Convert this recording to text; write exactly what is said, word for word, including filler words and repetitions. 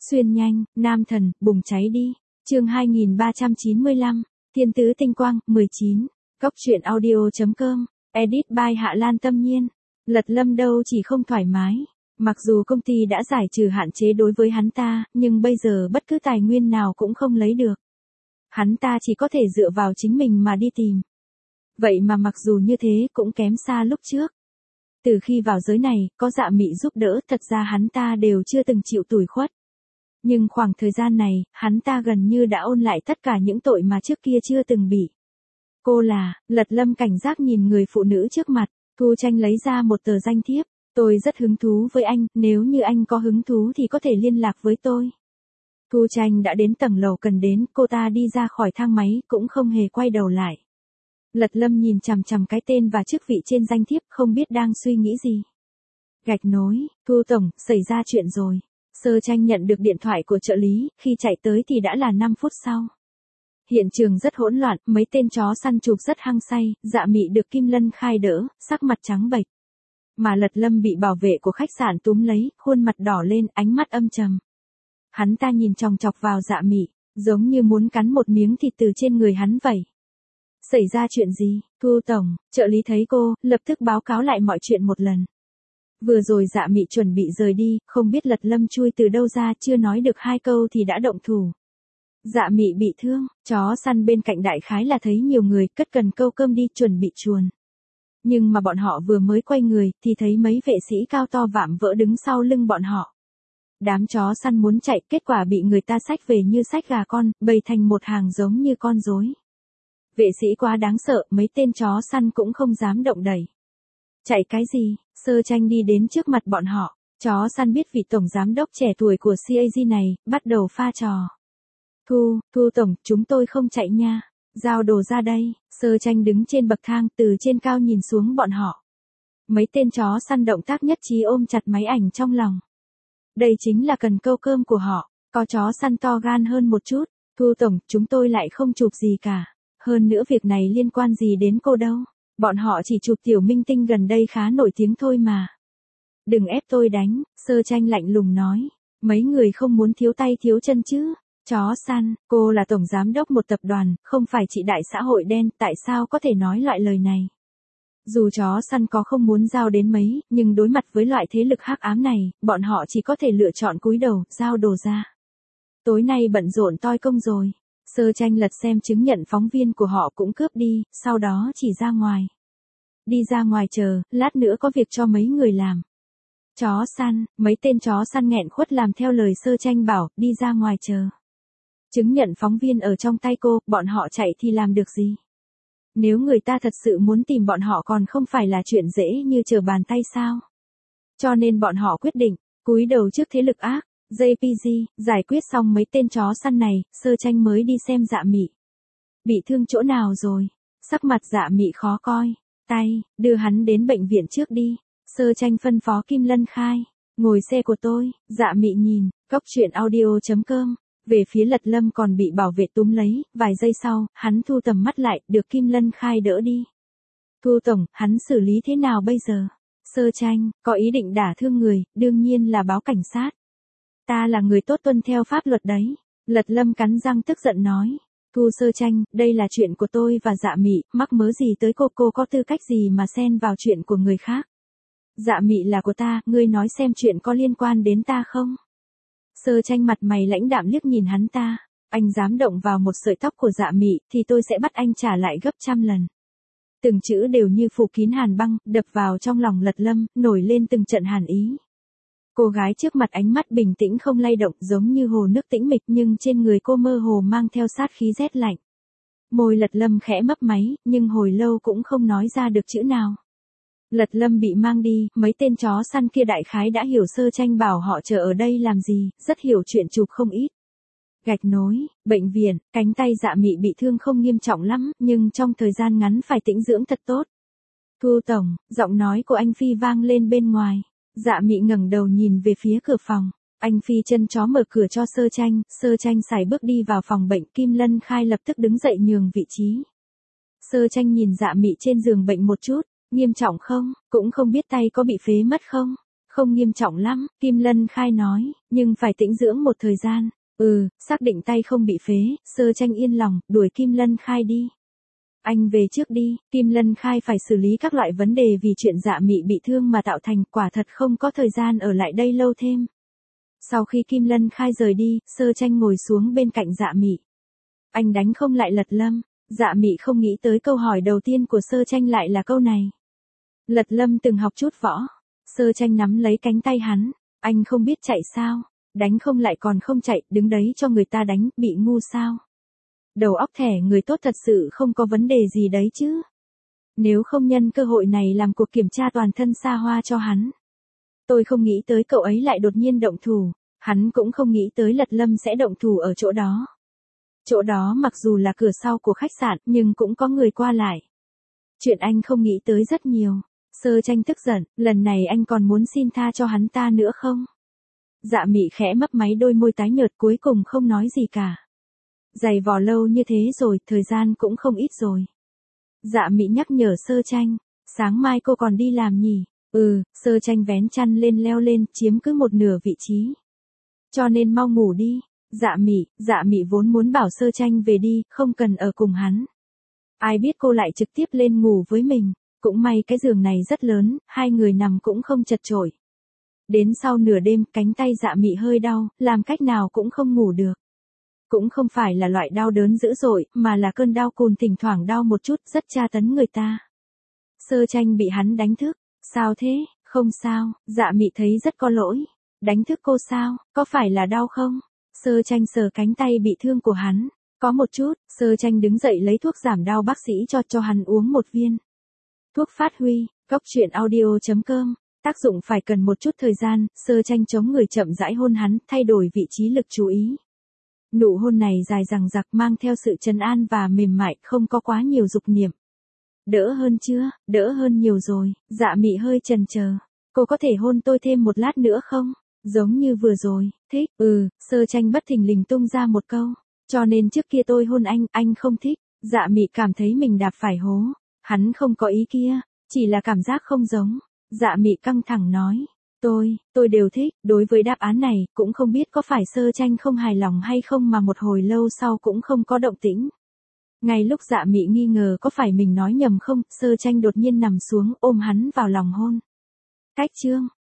Xuyên nhanh, nam thần, bùng cháy đi. Chương hai nghìn ba trăm chín mươi lăm, Thiên tứ tinh quang, mười chín. Góc truyện audio chấm com, edit by Hạ Lan Tâm Nhiên. Lật Lâm đâu chỉ không thoải mái. Mặc dù công ty đã giải trừ hạn chế đối với hắn ta, nhưng bây giờ bất cứ tài nguyên nào cũng không lấy được. Hắn ta chỉ có thể dựa vào chính mình mà đi tìm. Vậy mà mặc dù như thế cũng kém xa lúc trước. Từ khi vào giới này, có Dạ Mị giúp đỡ, thật ra hắn ta đều chưa từng chịu tủi khuất. Nhưng khoảng thời gian này, hắn ta gần như đã ôn lại tất cả những tội mà trước kia chưa từng bị. Cô là, Lật Lâm cảnh giác nhìn người phụ nữ trước mặt, Thu Tranh lấy ra một tờ danh thiếp. Tôi rất hứng thú với anh, nếu như anh có hứng thú thì có thể liên lạc với tôi. Thu Tranh đã đến tầng lầu cần đến, cô ta đi ra khỏi thang máy, cũng không hề quay đầu lại. Lật Lâm nhìn chằm chằm cái tên và chức vị trên danh thiếp, không biết đang suy nghĩ gì. Gạch nối, Thu Tổng, xảy ra chuyện rồi. Sơ Tranh nhận được điện thoại của trợ lý, khi chạy tới thì đã là năm phút sau. Hiện trường rất hỗn loạn, mấy tên chó săn chụp rất hăng say, Dạ Mị được Kim Lân Khai đỡ, sắc mặt trắng bệch. Mà Lật Lâm bị bảo vệ của khách sạn túm lấy, khuôn mặt đỏ lên, ánh mắt âm trầm. Hắn ta nhìn chòng chọc vào Dạ Mị, giống như muốn cắn một miếng thịt từ trên người hắn vậy. Xảy ra chuyện gì? Thu Tổng, trợ lý thấy cô, lập tức báo cáo lại mọi chuyện một lần. Vừa rồi Dạ Mị chuẩn bị rời đi, không biết Lật Lâm chui từ đâu ra, chưa nói được hai câu thì đã động thủ. Dạ Mị bị thương, chó săn bên cạnh đại khái là thấy nhiều người, cất cần câu cơm đi, chuẩn bị chuồn. Nhưng mà bọn họ vừa mới quay người, thì thấy mấy vệ sĩ cao to vạm vỡ đứng sau lưng bọn họ. Đám chó săn muốn chạy, kết quả bị người ta xách về như xách gà con, bầy thành một hàng giống như con rối. Vệ sĩ quá đáng sợ, mấy tên chó săn cũng không dám động đẩy. Chạy cái gì? Sơ Tranh đi đến trước mặt bọn họ. Chó săn biết vị tổng giám đốc trẻ tuổi của xê a giê này, bắt đầu pha trò. Thu, Thu Tổng, chúng tôi không chạy nha. Giao đồ ra đây. Sơ Tranh đứng trên bậc thang, từ trên cao nhìn xuống bọn họ. Mấy tên chó săn động tác nhất trí ôm chặt máy ảnh trong lòng. Đây chính là cần câu cơm của họ. Có chó săn to gan hơn một chút. Thu Tổng, chúng tôi lại không chụp gì cả. Hơn nữa việc này liên quan gì đến cô đâu. Bọn họ chỉ chụp tiểu minh tinh gần đây khá nổi tiếng thôi mà. Đừng ép tôi đánh, Sơ Tranh lạnh lùng nói. Mấy người không muốn thiếu tay thiếu chân chứ. Chó săn, cô là tổng giám đốc một tập đoàn, không phải chị đại xã hội đen, tại sao có thể nói loại lời này? Dù chó săn có không muốn giao đến mấy, nhưng đối mặt với loại thế lực hắc ám này, bọn họ chỉ có thể lựa chọn cúi đầu, giao đồ ra. Tối nay bận rộn toi công rồi. Sơ Tranh lật xem chứng nhận phóng viên của họ cũng cướp đi, sau đó chỉ ra ngoài. Đi ra ngoài chờ, lát nữa có việc cho mấy người làm. Chó săn, mấy tên chó săn nghẹn khuất làm theo lời Sơ Tranh bảo, đi ra ngoài chờ. Chứng nhận phóng viên ở trong tay cô, bọn họ chạy thì làm được gì? Nếu người ta thật sự muốn tìm bọn họ còn không phải là chuyện dễ như trở bàn tay sao? Cho nên bọn họ quyết định, cúi đầu trước thế lực ác. giê pê giê, giải quyết xong mấy tên chó săn này, Sơ Tranh mới đi xem Dạ Mị. Bị thương chỗ nào rồi? Sắc mặt Dạ Mị khó coi. Tay, đưa hắn đến bệnh viện trước đi. Sơ Tranh phân phó Kim Lân Khai. Ngồi xe của tôi. Dạ Mị nhìn, góc truyện audio chấm com. Về phía Lật Lâm còn bị bảo vệ túm lấy, vài giây sau, hắn thu tầm mắt lại, được Kim Lân Khai đỡ đi. Thu Tổng, hắn xử lý thế nào bây giờ? Sơ Tranh, có ý định đả thương người, đương nhiên là báo cảnh sát. Ta là người tốt tuân theo pháp luật đấy. Lật Lâm cắn răng tức giận nói. Thu Sơ Tranh, đây là chuyện của tôi và Dạ Mị, mắc mớ gì tới cô, cô có tư cách gì mà xen vào chuyện của người khác? Dạ Mị là của ta, ngươi nói xem chuyện có liên quan đến ta không? Sơ Tranh mặt mày lãnh đạm liếc nhìn hắn ta. Anh dám động vào một sợi tóc của Dạ Mị, thì tôi sẽ bắt anh trả lại gấp trăm lần. Từng chữ đều như phủ kín hàn băng, đập vào trong lòng Lật Lâm, nổi lên từng trận hàn ý. Cô gái trước mặt ánh mắt bình tĩnh không lay động, giống như hồ nước tĩnh mịch, nhưng trên người cô mơ hồ mang theo sát khí rét lạnh. Môi Lật Lâm khẽ mấp máy, nhưng hồi lâu cũng không nói ra được chữ nào. Lật Lâm bị mang đi, mấy tên chó săn kia đại khái đã hiểu Sơ Tranh bảo họ chờ ở đây làm gì, rất hiểu chuyện chụp không ít. Gạch nối, bệnh viện, cánh tay Dạ Mị bị thương không nghiêm trọng lắm, nhưng trong thời gian ngắn phải tĩnh dưỡng thật tốt. Thu Tổng, giọng nói của anh Phi vang lên bên ngoài. Dạ Mị ngẩng đầu nhìn về phía cửa phòng. Anh Phi chân chó mở cửa cho Sơ Tranh, Sơ Tranh sải bước đi vào phòng bệnh, Kim Lân Khai lập tức đứng dậy nhường vị trí. Sơ Tranh nhìn Dạ Mị trên giường bệnh một chút, nghiêm trọng không, cũng không biết tay có bị phế mất không? Không nghiêm trọng lắm, Kim Lân Khai nói, nhưng phải tĩnh dưỡng một thời gian. Ừ, xác định tay không bị phế, Sơ Tranh yên lòng, đuổi Kim Lân Khai đi. Anh về trước đi, Kim Lân Khai phải xử lý các loại vấn đề vì chuyện Dạ Mị bị thương mà tạo thành, quả thật không có thời gian ở lại đây lâu thêm. Sau khi Kim Lân Khai rời đi, Sơ Tranh ngồi xuống bên cạnh Dạ Mị. Anh đánh không lại Lật Lâm. Dạ Mị không nghĩ tới câu hỏi đầu tiên của Sơ Tranh lại là câu này. Lật Lâm từng học chút võ. Sơ Tranh nắm lấy cánh tay hắn. Anh không biết chạy sao? Đánh không lại còn không chạy, đứng đấy cho người ta đánh, bị ngu sao? Đầu óc thẻ người tốt thật sự không có vấn đề gì đấy chứ. Nếu không nhân cơ hội này làm cuộc kiểm tra toàn thân xa hoa cho hắn. Tôi không nghĩ tới cậu ấy lại đột nhiên động thủ. Hắn cũng không nghĩ tới Lật Lâm sẽ động thủ ở chỗ đó. Chỗ đó mặc dù là cửa sau của khách sạn nhưng cũng có người qua lại. Chuyện anh không nghĩ tới rất nhiều. Sơ Tranh tức giận, lần này anh còn muốn xin tha cho hắn ta nữa không? Dạ Mị khẽ mấp máy đôi môi tái nhợt cuối cùng không nói gì cả. Giày vò lâu như thế rồi, thời gian cũng không ít rồi. Dạ Mị nhắc nhở Sơ Tranh, sáng mai cô còn đi làm nhỉ? Ừ, Sơ Tranh vén chăn lên leo lên, chiếm cứ một nửa vị trí. Cho nên mau ngủ đi. Dạ Mị, Dạ Mị vốn muốn bảo Sơ Tranh về đi, không cần ở cùng hắn. Ai biết cô lại trực tiếp lên ngủ với mình. Cũng may cái giường này rất lớn, hai người nằm cũng không chật chội. Đến sau nửa đêm, cánh tay Dạ Mị hơi đau, làm cách nào cũng không ngủ được. Cũng không phải là loại đau đớn dữ dội, mà là cơn đau cùn thỉnh thoảng đau một chút, rất tra tấn người ta. Sơ Tranh bị hắn đánh thức. Sao thế? Không sao, Dạ Mị thấy rất có lỗi. Đánh thức cô sao? Có phải là đau không? Sơ Tranh sờ cánh tay bị thương của hắn. Có một chút, Sơ Tranh đứng dậy lấy thuốc giảm đau bác sĩ cho cho hắn uống một viên. Thuốc phát huy, cốc truyện audio chấm com. Tác dụng phải cần một chút thời gian, Sơ Tranh chống người chậm rãi hôn hắn, thay đổi vị trí lực chú ý. Nụ hôn này dài dằng dặc mang theo sự trấn an và mềm mại, không có quá nhiều dục niệm. Đỡ hơn chưa? Đỡ hơn nhiều rồi. Dạ Mị hơi chần chờ. Cô có thể hôn tôi thêm một lát nữa không? Giống như vừa rồi. Thích. Ừ, Sơ Tranh bất thình lình tung ra một câu. Cho nên trước kia tôi hôn anh, anh không thích. Dạ Mị cảm thấy mình đạp phải hố. Hắn không có ý kia, chỉ là cảm giác không giống. Dạ Mị căng thẳng nói. Tôi, tôi đều thích. Đối với đáp án này, cũng không biết có phải Sơ Tranh không hài lòng hay không mà một hồi lâu sau cũng không có động tĩnh. Ngay lúc Dạ Mị nghi ngờ có phải mình nói nhầm không, Sơ Tranh đột nhiên nằm xuống ôm hắn vào lòng hôn. Cách chương.